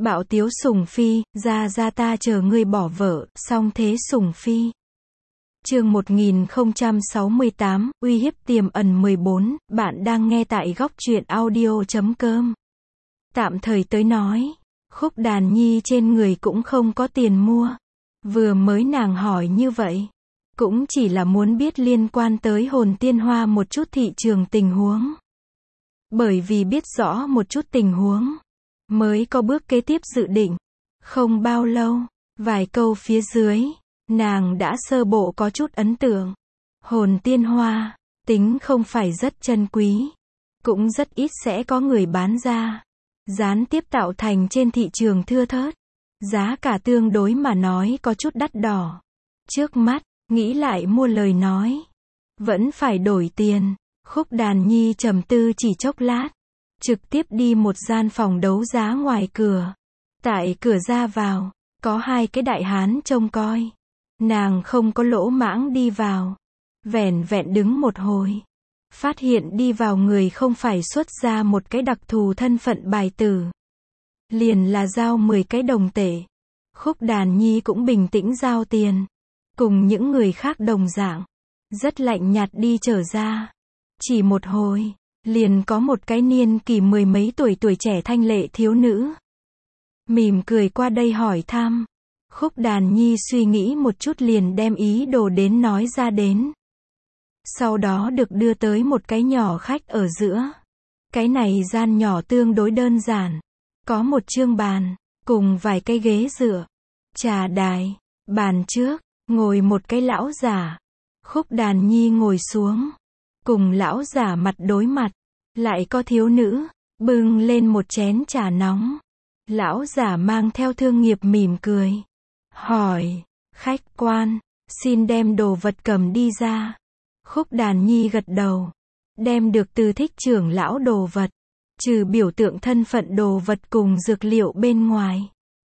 Bạo tiếu Sùng Phi, ra ta chờ ngươi bỏ vợ, song thế Sùng Phi. Chương 1068, uy hiếp tiềm ẩn 14, bạn đang nghe tại góc truyện audio.com. Tạm thời tới nói, Khúc Đàn Nhi trên người cũng không có tiền mua. Vừa mới nàng hỏi như vậy, cũng chỉ là muốn biết liên quan tới Hồn Tiên Hoa một chút thị trường tình huống. Bởi vì biết rõ một chút tình huống, mới có bước kế tiếp dự định. Không bao lâu, vài câu phía dưới, nàng đã sơ bộ có chút ấn tượng. Hồn Tiên Hoa, tính không phải rất chân quý, cũng rất ít sẽ có người bán ra. Gián tiếp tạo thành trên thị trường thưa thớt. Giá cả tương đối mà nói có chút đắt đỏ. Trước mắt, nghĩ lại mua lời nói, vẫn phải đổi tiền. Khúc Đàn Nhi trầm tư chỉ chốc lát, trực tiếp đi một gian phòng đấu giá ngoài cửa. Tại cửa ra vào, có hai cái đại hán trông coi. Nàng không có lỗ mãng đi vào, vẻn vẹn đứng một hồi, phát hiện đi vào người không phải xuất ra một cái đặc thù thân phận bài tử, liền là giao 10 cái đồng tệ. Khúc Đàn Nhi cũng bình tĩnh giao tiền, cùng những người khác đồng dạng, rất lạnh nhạt đi trở ra. Chỉ một hồi, liền có một cái niên kỷ mười mấy tuổi trẻ thanh lệ thiếu nữ mỉm cười qua đây hỏi thăm. Khúc Đàn Nhi suy nghĩ một chút liền đem ý đồ đến nói ra đến. Sau đó được đưa tới một cái nhỏ khách ở giữa. Cái này gian nhỏ tương đối đơn giản, có một chương bàn, cùng vài cái ghế dựa, trà đài, bàn trước, ngồi một cái lão giả. Khúc Đàn Nhi ngồi xuống, cùng lão giả mặt đối mặt, lại có thiếu nữ, bưng lên một chén trà nóng. Lão giả mang theo thương nghiệp mỉm cười, hỏi, khách quan, xin đem đồ vật cầm đi ra. Khúc Đàn Nhi gật đầu, đem được từ Thích trưởng lão đồ vật, trừ biểu tượng thân phận đồ vật cùng dược liệu bên ngoài,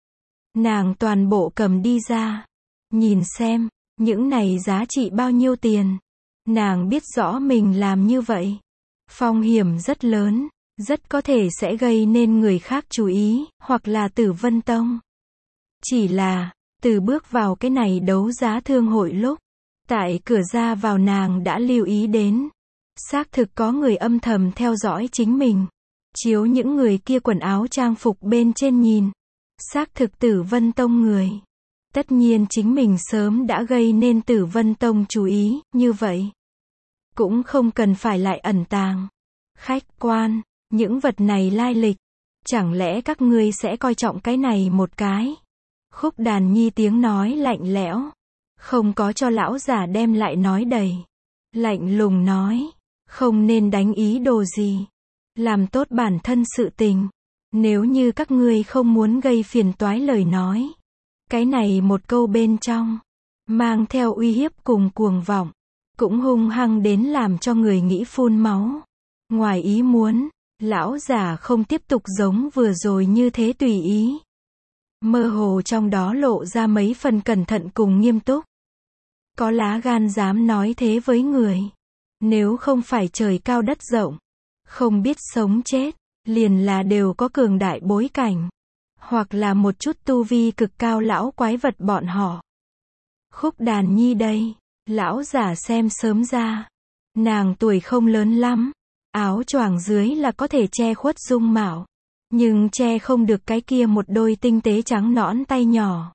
nàng toàn bộ cầm đi ra. Nhìn xem, những này giá trị bao nhiêu tiền. Nàng biết rõ mình làm như vậy, phong hiểm rất lớn, rất có thể sẽ gây nên người khác chú ý, hoặc là Tử Vân Tông. Chỉ là, từ bước vào cái này đấu giá thương hội lúc, tại cửa ra vào nàng đã lưu ý đến, xác thực có người âm thầm theo dõi chính mình. Chiếu những người kia quần áo trang phục bên trên nhìn, xác thực Tử Vân Tông người. Tất nhiên chính mình sớm đã gây nên Tử Vân Tông chú ý, như vậy cũng không cần phải lại ẩn tàng. Khách quan, những vật này lai lịch, chẳng lẽ các ngươi sẽ coi trọng cái này một cái? Khúc Đàn Nhi tiếng nói lạnh lẽo, không có cho lão giả đem lại nói đầy. Lạnh lùng nói, không nên đánh ý đồ gì, làm tốt bản thân sự tình. Nếu như các ngươi không muốn gây phiền toái lời nói, cái này một câu bên trong, mang theo uy hiếp cùng cuồng vọng, cũng hung hăng đến làm cho người nghĩ phun máu. Ngoài ý muốn, lão giả không tiếp tục giống vừa rồi như thế tùy ý. Mơ hồ trong đó lộ ra mấy phần cẩn thận cùng nghiêm túc. Có lá gan dám nói thế với người. Nếu không phải trời cao đất rộng, không biết sống chết, liền là đều có cường đại bối cảnh, hoặc là một chút tu vi cực cao lão quái vật bọn họ. Khúc Đàn Nhi đây, lão giả xem sớm ra. Nàng tuổi không lớn lắm, áo choàng dưới là có thể che khuất dung mạo, nhưng che không được cái kia một đôi tinh tế trắng nõn tay nhỏ.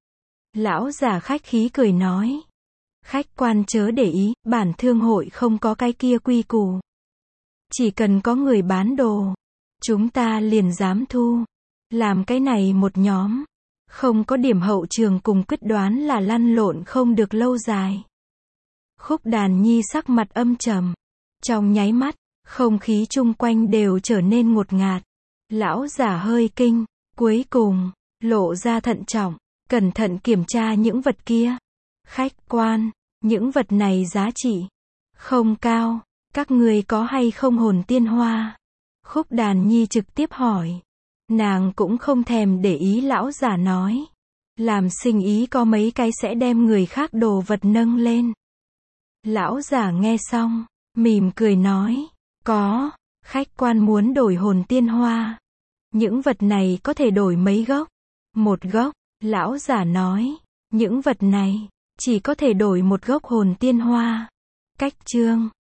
Lão giả khách khí cười nói, khách quan chớ để ý, bản thương hội không có cái kia quy củ. Chỉ cần có người bán đồ, chúng ta liền dám thu. Làm cái này một nhóm, không có điểm hậu trường cùng quyết đoán là lăn lộn không được lâu dài. Khúc Đàn Nhi sắc mặt âm trầm, trong nháy mắt, không khí chung quanh đều trở nên ngột ngạt. Lão giả hơi kinh, cuối cùng, lộ ra thận trọng, cẩn thận kiểm tra những vật kia. Khách quan, những vật này giá trị không cao, các ngươi có hay không Hồn Tiên Hoa? Khúc Đàn Nhi trực tiếp hỏi. Nàng cũng không thèm để ý lão giả nói. Làm sinh ý có mấy cái sẽ đem người khác đồ vật nâng lên. Lão giả nghe xong, mỉm cười nói, có, khách quan muốn đổi Hồn Tiên Hoa. Những vật này có thể đổi mấy gốc? Một gốc. Lão giả nói. Những vật này chỉ có thể đổi một gốc hồn tiên hoa. Cách chương